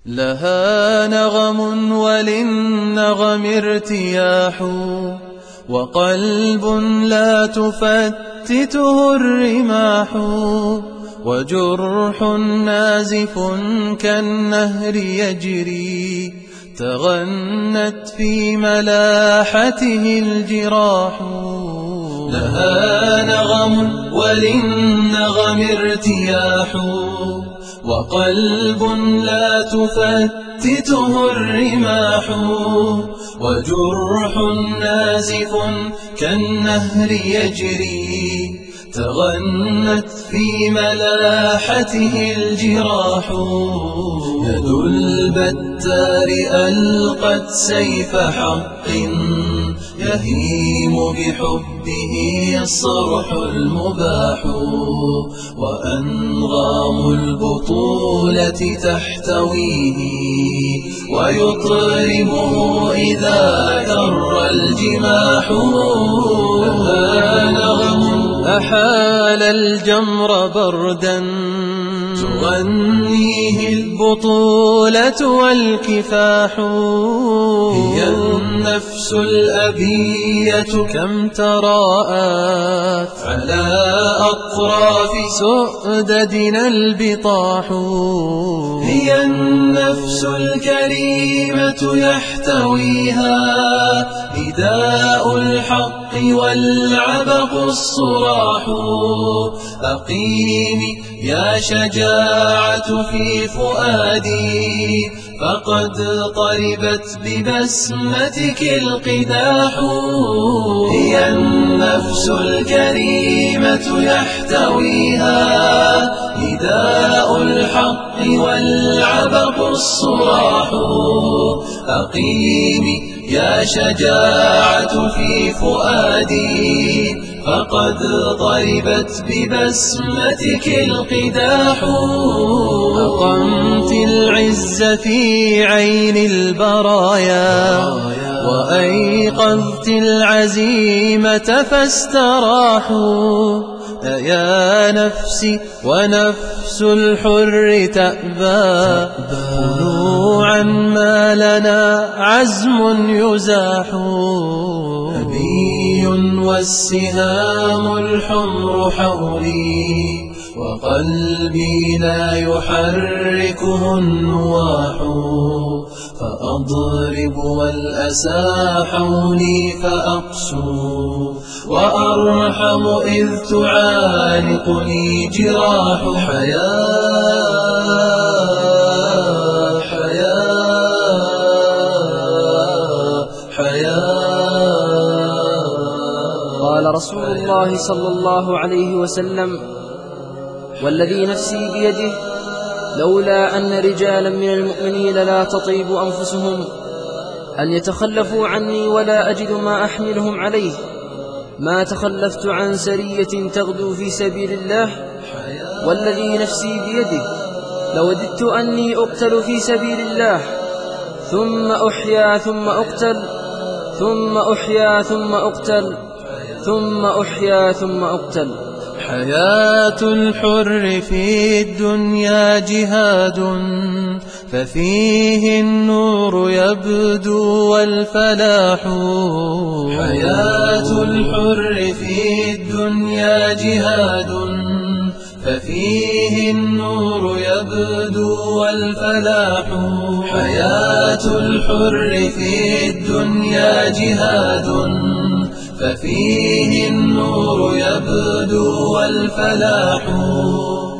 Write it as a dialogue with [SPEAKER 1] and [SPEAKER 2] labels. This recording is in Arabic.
[SPEAKER 1] لها نغم وللنغم ارتياح، وقلب لا تفتته الرماح، وجرح نازف كالنهر يجري، تغنت في ملاحته الجراح. لها نغم وللنغم ارتياح، وقلب لا تفتته الرماح، وجرح نازف كالنهر يجري، تغنت في ملاحته الجراح. يد البتار ألقت سيف حق، يهيم بحبه الصرح المباح، وأنغام البطولة تحتويه، ويطربه إذا كر الجماح. لها نغم أحال الجمر بردا، تغنيه البطولة والكفاح. هي النفس الأبية كم تراءت، على أطراف سؤددنا البطاح. هي النفس الكريمة يحتويها نداء الحق والعبق الصراح. أقيمي يا شجاعة في فؤادي، فقد طربت ببسمتك القداح. هي النفس الكريمة يحتويها نداء الحق والعبق الصراح. أقيمي يا شجاعة في فؤادي، فقد طربت ببسمتك القداح. أقمت العز في عين البرايا، وأيقظت العزيمة فاستراحوا. يا نفسي ونفس الحر تأبى، خنوعا ما لنا عزم يزاح. أبي والسهام الحمر حولي، وقلبي لا يحركه النواح. فأضرب والأسى حولي فأقسو، وأرحم إذ تعانقني جراح.
[SPEAKER 2] قال رسول الله صلى الله عليه وسلم: والذي نفسي بيده، لولا أن رجالا من المؤمنين لا تطيب أنفسهم أن يتخلفوا عني ولا أجد ما أحملهم عليه، ما تخلفت عن سرية تغدو في سبيل الله. والذي نفسي بيده، لوددت أني أقتل في سبيل الله، ثم أحيا ثم أقتل، ثم أحيا ثم أقتل، ثم أحيا ثم أقتل.
[SPEAKER 1] حياة الحر في الدنيا جهاد، ففيه النور يبدو والفلاح. حياة الحر في الدنيا جهاد، ففيه النور يبدو والفلاح. حياة الحر في الدنيا جهاد، ففيه النور يبدو والفلاح.